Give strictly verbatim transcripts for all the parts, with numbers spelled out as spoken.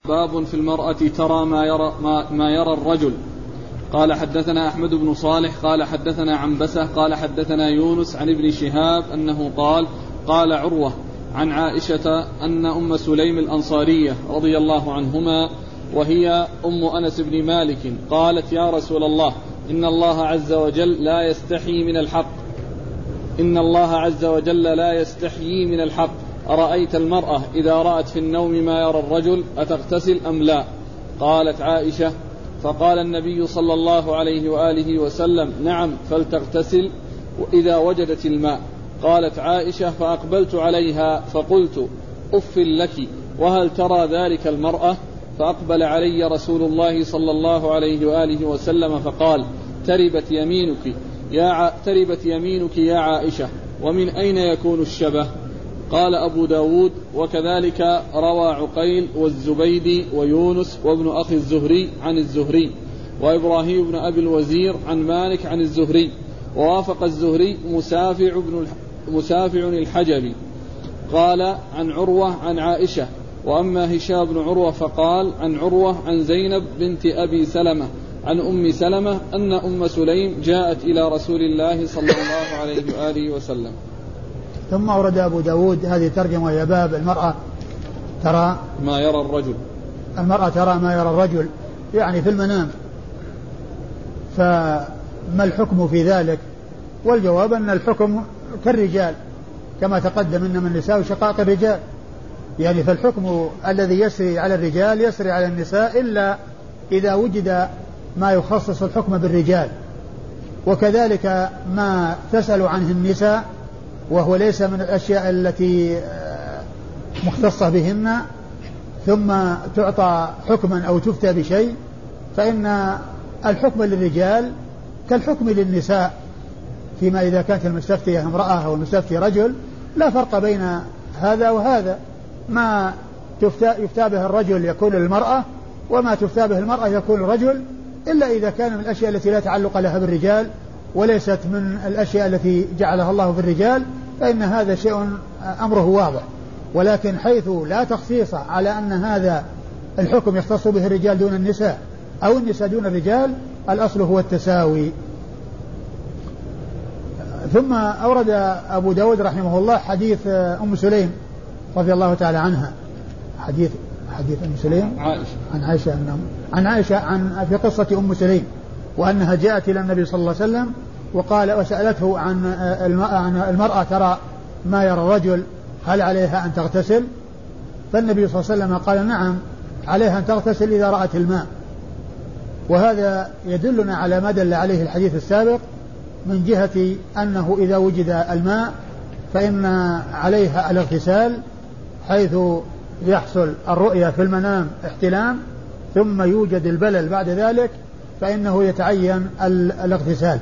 باب في المرأة ترى ما يرى, ما, ما يرى الرجل. قال حدثنا أحمد بن صالح قال حدثنا عنبسة قال حدثنا يونس عن ابن شهاب أنه قال قال عروة عن عائشة أن أم سليم الأنصارية رضي الله عنهما وهي أم أنس بن مالك قالت يا رسول الله إن الله عز وجل لا يستحيي من الحق إن الله عز وجل لا يستحيي من الحق أرأيت المرأة إذا رأت في النوم ما يرى الرجل أتغتسل أم لا؟ قالت عائشة فقال النبي صلى الله عليه وآله وسلم نعم فلتغتسل وإذا وجدت الماء. قالت عائشة فأقبلت عليها فقلت أف لك وهل ترى ذلك المرأة؟ فأقبل علي رسول الله صلى الله عليه وآله وسلم فقال تربت يمينك يا ع... تربت يمينك يا عائشة ومن أين يكون الشبه؟ قال أبو داود وكذلك روى عقيل والزبيدي ويونس وابن أخي الزهري عن الزهري وإبراهيم بن أبي الوزير عن مالك عن الزهري ووافق الزهري مسافع بن مسافع الحجبي قال عن عروة عن عائشة. وأما هشام بن عروة فقال عن عروة عن زينب بنت أبي سلمة عن أم سلمة أن أم سليم جاءت إلى رسول الله صلى الله عليه وآله وسلم. ثم أورد أبو داود هذه ترجمة وهي باب المرأة ترى ما يرى الرجل المرأة ترى ما يرى الرجل يعني في المنام، فما الحكم في ذلك؟ والجواب أن الحكم كالرجال كما تقدم إنما النساء شقائق الرجال، يعني فالحكم الذي يسري على الرجال يسري على النساء إلا إذا وجد ما يخصص الحكم بالرجال. وكذلك ما تسأل عنه النساء وهو ليس من الأشياء التي مختصة بهن ثم تعطى حكما أو تفتى بشيء، فإن الحكم للرجال كالحكم للنساء فيما إذا كانت المستفتية امرأة أو المستفتي رجل، لا فرق بين هذا وهذا. ما تفتى, يفتى به الرجل يكون للمرأة وما تفتى به المرأة يكون الرجل، إلا إذا كان من الأشياء التي لا تعلق لها بالرجال وليست من الأشياء التي جعلها الله في الرجال، فإن هذا شيء أمره واضح. ولكن حيث لا تخصيص على أن هذا الحكم يختص به الرجال دون النساء أو النساء دون الرجال، الأصل هو التساوي. ثم أورد أبو داود رحمه الله حديث أم سليم رضي الله تعالى عنها، حديث حديث أم سليم عائشة. عن عائشة أنه عن عائشة عن في قصة أم سليم وأنها جاءت إلى النبي صلى الله عليه وسلم وقال وسألته عن المرأة ترى ما يرى الرجل هل عليها أن تغتسل؟ فالنبي صلى الله عليه وسلم قال نعم عليها أن تغتسل إذا رأت الماء. وهذا يدلنا على ما دل عليه الحديث السابق من جهة أنه إذا وجد الماء فإن عليها الاغتسال، حيث يحصل الرؤية في المنام احتلام ثم يوجد البلل بعد ذلك فإنه يتعين الاغتسال.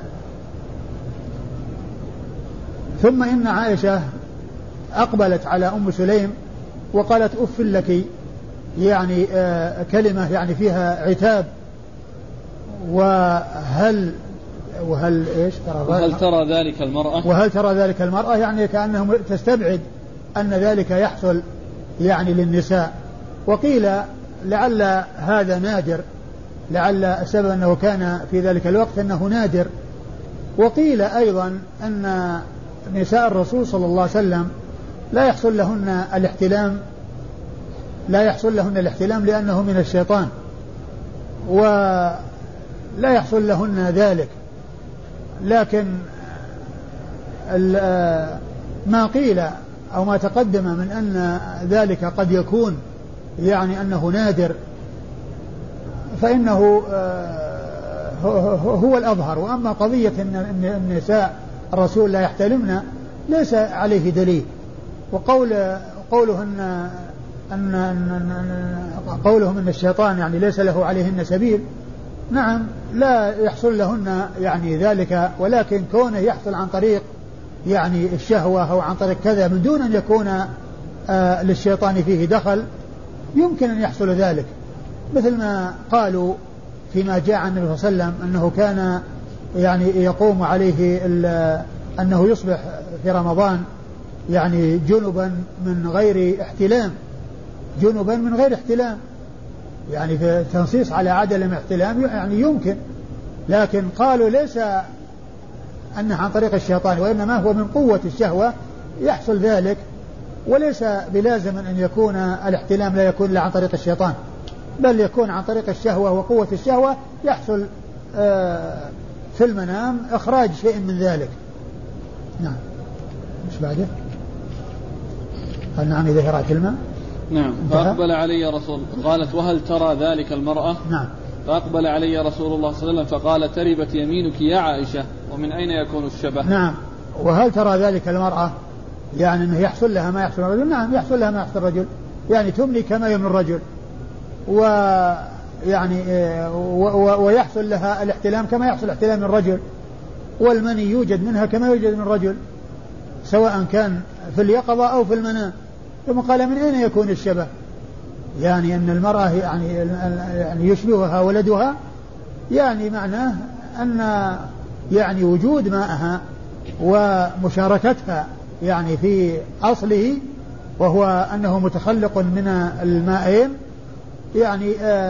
ثم إن عائشة أقبلت على أم سليم وقالت أف لك، يعني آه كلمة يعني فيها عتاب. وهل وهل إيش ترى وهل ترى ذلك المرأة وهل ترى ذلك المرأة يعني كأنه تستبعد أن ذلك يحصل يعني للنساء. وقيل لعل هذا نادر، لعل السبب أنه كان في ذلك الوقت أنه نادر. وقيل أيضا أن نساء الرسول صلى الله عليه وسلم لا يحصل لهن الاحتلام لا يحصل لهن الاحتلام لأنه من الشيطان ولا يحصل لهن ذلك. لكن ما قيل أو ما تقدم من أن ذلك قد يكون يعني أنه نادر فإنه هو الأظهر. وأما قضية أن النساء الرسول لا يحتلمن ليس عليه دليل. وقول قولهن أن, أن قولهم أن الشيطان يعني ليس له عليهن سبيل، نعم لا يحصل لهن يعني ذلك، ولكن كونه يحصل عن طريق يعني الشهوة أو عن طريق كذا من دون أن يكون آه للشيطان فيه دخل يمكن أن يحصل ذلك. مثل ما قالوا فيما جاء عن النبي صلى الله عليه وسلم أنه كان يعني يقوم عليه أنه يصبح في رمضان يعني جنبا من غير احتلام جنبا من غير احتلام يعني في التنصيص على عدم الاحتلام يعني يمكن، لكن قالوا ليس أنه عن طريق الشيطان، وإنما هو من قوة الشهوة يحصل ذلك، وليس بلازم أن يكون الاحتلام لا يكون إلا عن طريق الشيطان، بل يكون عن طريق الشهوة وقوة الشهوة يحصل في المنام إخراج شيء من ذلك. نعم. مش بعده؟ قال نعم إذا رأت الماء. نعم. فأقبل علي رسول قالت وهل ترى ذلك المرأة؟ نعم. فأقبل علي رسول الله صلى الله عليه وسلم فقال تربت يمينك يا عائشة ومن أين يكون الشبه؟ نعم. وهل ترى ذلك المرأة يعني أنه يحصل لها ما يحصل الرجل؟ نعم يحصل لها ما يحصل الرجل، يعني تملي كما يملي الرجل، ويعني ويحصل لها الاحتلام كما يحصل احتلام الرجل، والمني يوجد منها كما يوجد من الرجل سواء كان في اليقظة أو في المنام. ثم قال من أين يكون الشبه؟ يعني أن المرأة يعني, يعني يشبهها ولدها، يعني معناه أن يعني وجود ماءها ومشاركتها يعني في أصله وهو أنه متخلق من المائين يعني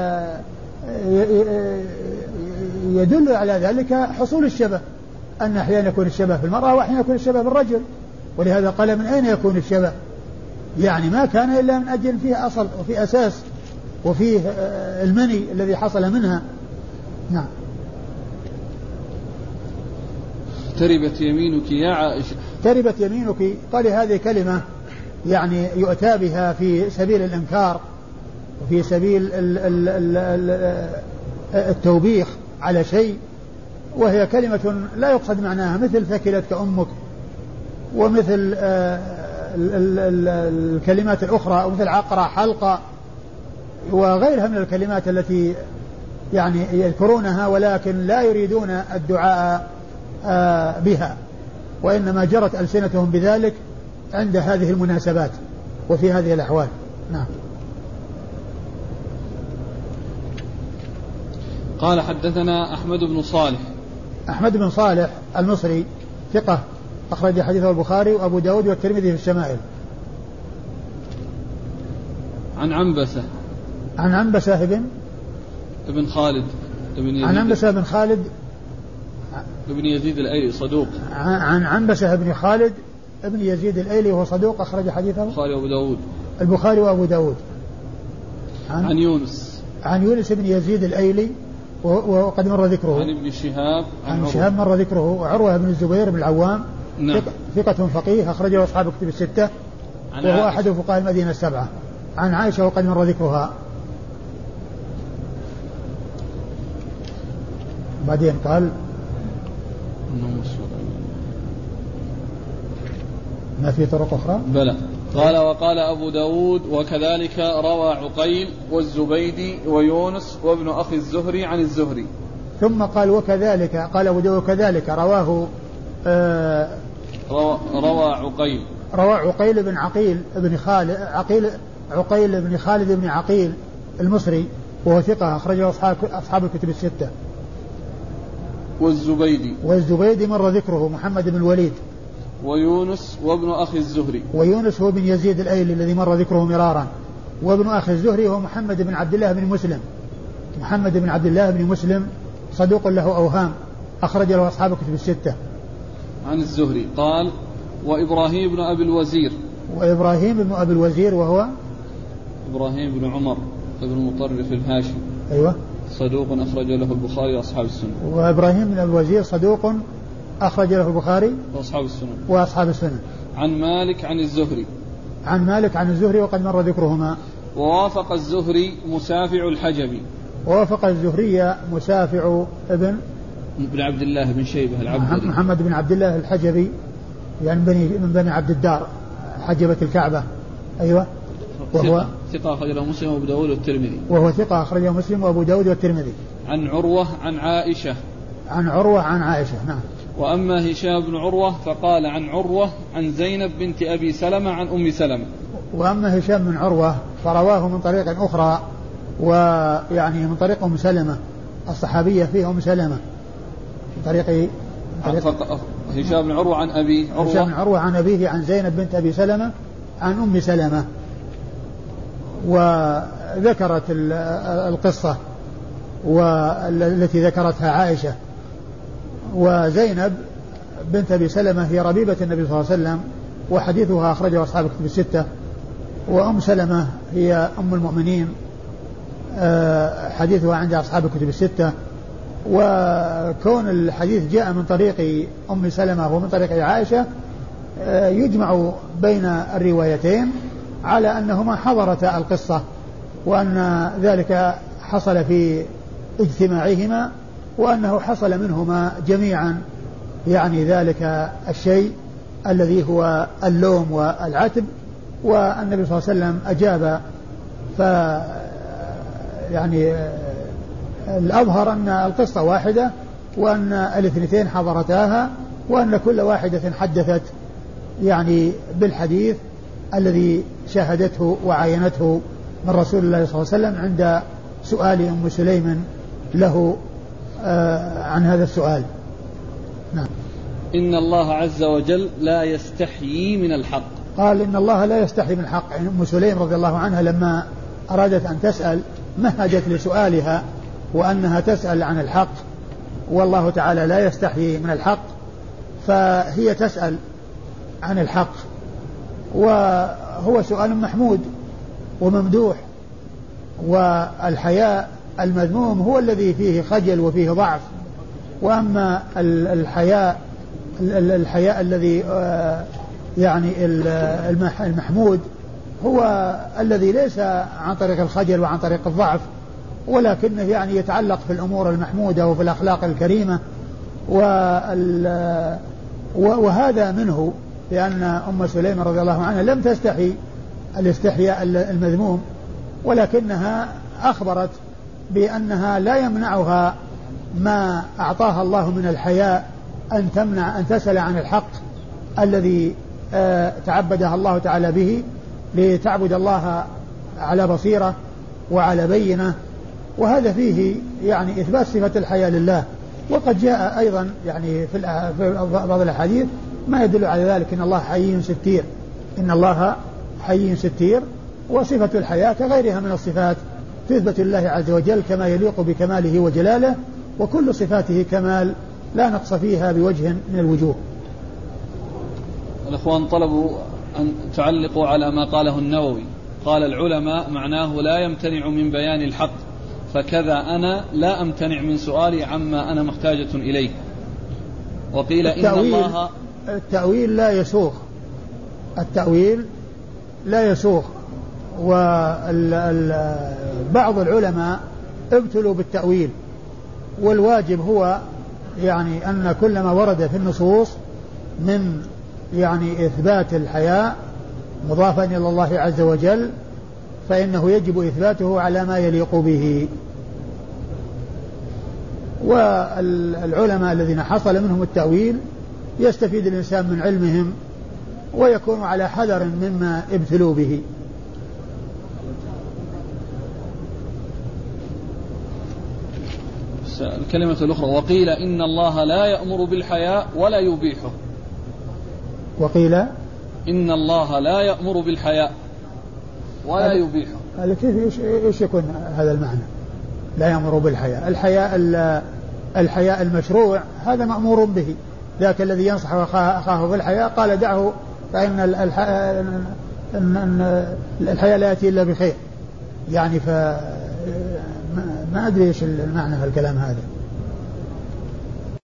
يدل على ذلك حصول الشبه، أن أحيانا يكون الشبه في المرأة وأحيانا يكون الشبه بالرجل، ولهذا قال من أين يكون الشبه؟ يعني ما كان إلا من أجل فيه أصل وفيه أساس وفيه المني الذي حصل منها. نعم. تربت يمينك يا عائشة. تربت يمينك، قال هذه كلمة يعني يؤتى بها في سبيل الإنكار وفي سبيل التوبيخ على شيء، وهي كلمة لا يقصد معناها، مثل ثكلتك أمك ومثل الكلمات الأخرى ومثل عقرة حلقة وغيرها من الكلمات التي يعني يذكرونها ولكن لا يريدون الدعاء بها، وإنما جرت ألسنتهم بذلك عند هذه المناسبات وفي هذه الأحوال. نعم. قال حدثنا أحمد بن صالح. أحمد بن صالح المصري ثقة أخرج حديثه البخاري وأبو داود والترمذي في الشمائل. عن عنبسة. عن عنبسة بن ابن خالد ابن يزيد. عن عنبسة بن خالد ابن يزيد الأيلي صدوق. عن عنبسة بن خالد ابن يزيد الأيلي وهو صدوق أخرج حديثه البخاري وأبو داود. البخاري وأبو داود. عن, عن يونس. عن يونس بن يزيد الأيلي وقد مر ذكره. عن ابن شهاب. عن, عن شهاب مر ذكره. وعروة بن الزبير بن العوام. نعم. ثقة فقيه أخرجه أصحاب كتب الستة وهو أحد فقهاء المدينة السبعة. عن عائشة وقد مر ذكرها. بعدين قال ما في طرق أخرى؟ بلى. قال وقال أبو داود وكذلك روى عقيل والزبيدي ويونس وابن أخي الزهري عن الزهري. ثم قال وكذلك قال أبو داود وكذلك رواه آه روى, روى عقيل روى عقيل بن عقيل بن خالد عقيل عقيل بن خالد بن عقيل المصري وهو ثقة أخرجه أصحاب أصحاب الكتب الستة. والزبيدي والزبيدي مر ذكره محمد بن الوليد. ويونس وابن أخي الزهري. ويونس هو بن يزيد الأيلي الذي مر ذكره مرارا. وابن أخي الزهري هو محمد بن عبد الله بن مسلم. محمد بن عبد الله بن مسلم صدوق له أوهام أخرج له أصحاب الكتب الستة. عن الزهري قال وإبراهيم بن أبي الوزير. وإبراهيم بن أبي الوزير وهو إبراهيم بن عمر بن مطرف الهاشم. أيوة. صدوق أخرج له البخاري وأصحاب السنن. وإبراهيم بن أبي الوزير صدوق أخرج له البخاري وأصحاب السنن. وأصحاب السنن. عن مالك عن الزهري. عن مالك عن الزهري وقد مر ذكرهما. ووافق الزهري مسافع الحجبي. ووافق الزهري مسافع ابن بن عبد الله بن شيبة العبدري. محمد بن عبد الله الحجبي يعني بني من بني عبد الدار حجبة الكعبة. أيوة. وهو ثقة أخرجه مسلم وأبو داود والترمذي. وهو ثقة أخرجه مسلم وأبو داود والترمذي. عن عروة عن عائشة. عن عروة عن عائشة. نعم. وأما هشام بن عروة فقال عن عروة عن زينب بنت أبي سلمة عن أم سلمة. وأما هشام بن عروة فرواه من طريق أخرى ويعني من طريق أم سلمة الصحابية فيه أم سلمة من طريق, طريق هشام بن عروة عن أبي عروة. هشام بن عروة عن أبيه عن زينب بنت أبي سلمة عن أم سلمة. ذكرت القصة والتي ذكرتها عائشة. وزينب بنت أبي سلمة هي ربيبة النبي صلى الله عليه وسلم، وحديثها أخرجه أصحاب الكتب الستة. وأم سلمة هي أم المؤمنين، حديثها عند أصحاب الكتب الستة. وكون الحديث جاء من طريق أم سلمة ومن طريق عائشة يجمع بين الروايتين على أنهما حضرتا القصة، وأن ذلك حصل في اجتماعهما، وأنه حصل منهما جميعا يعني ذلك الشيء الذي هو اللوم والعتب. والنبي صلى الله عليه وسلم أجاب، ف يعني الأظهر أن القصة واحدة، وأن الاثنتين حضرتاها، وأن كل واحدة حدثت يعني بالحديث الذي شاهدته وعاينته من رسول الله صلى الله عليه وسلم عند سؤال أم سليم له آه عن هذا السؤال. نعم. إن الله عز وجل لا يستحيي من الحق. قال إن الله لا يستحيي من الحق. يعني أم سليم رضي الله عنها لما أرادت أن تسأل مهجت لسؤالها وأنها تسأل عن الحق، والله تعالى لا يستحيي من الحق، فهي تسأل عن الحق، وهو سؤال محمود وممدوح. والحياء المذموم هو الذي فيه خجل وفيه ضعف، وأما الحياء الحياء الذي يعني المحمود هو الذي ليس عن طريق الخجل وعن طريق الضعف، ولكنه يعني يتعلق في الأمور المحمودة وفي الأخلاق الكريمة. وهذا منه، لأن أم سليم رضي الله عنها لم تستحي الاستحياء المذموم، ولكنها أخبرت بأنها لا يمنعها ما أعطاها الله من الحياء أن تمنع أن تسأل عن الحق الذي تعبدها الله تعالى به، لتعبد الله على بصيرة وعلى بينة. وهذا فيه يعني إثبات صفة الحياء لله. وقد جاء أيضا يعني في بعض الأحاديث ما يدل على ذلك، إن الله حيي ستير، إن الله حيي ستير. وصفة الحياء كغيرها من الصفات تثبت لله عز وجل كما يليق بكماله وجلاله، وكل صفاته كمال لا نقص فيها بوجه من الوجوه. الأخوان طلبوا أن تعلقوا على ما قاله النووي، قال العلماء معناه لا يمتنع من بيان الحق، فكذا أنا لا أمتنع من سؤالي عما أنا محتاجة إليه. وقيل إن الله التأويل لا يسوغ، التأويل لا يسوغ. وبعض العلماء ابتلوا بالتأويل، والواجب هو يعني أن كل ما ورد في النصوص من يعني إثبات الحياء مضافا إلى الله عز وجل فإنه يجب إثباته على ما يليق به. والعلماء الذين حصل منهم التأويل يستفيد الإنسان من علمهم ويكون على حذر مما ابتلوا به. الكلمة الأخرى وقيل إن الله لا يأمر بالحياء ولا يبيحه. وقيل إن الله لا يأمر بالحياء ولا يبيحه. هذا كيف إيش يكون هذا المعنى؟ لا يأمر بالحياء، الحياء الحياء المشروع هذا مأمور به، ذاك الذي ينصح أخاه بالحياء قال دعه فإن الحياء لا يأتي إلا بخير. يعني فما أدري إيش المعنى في الكلام هذا.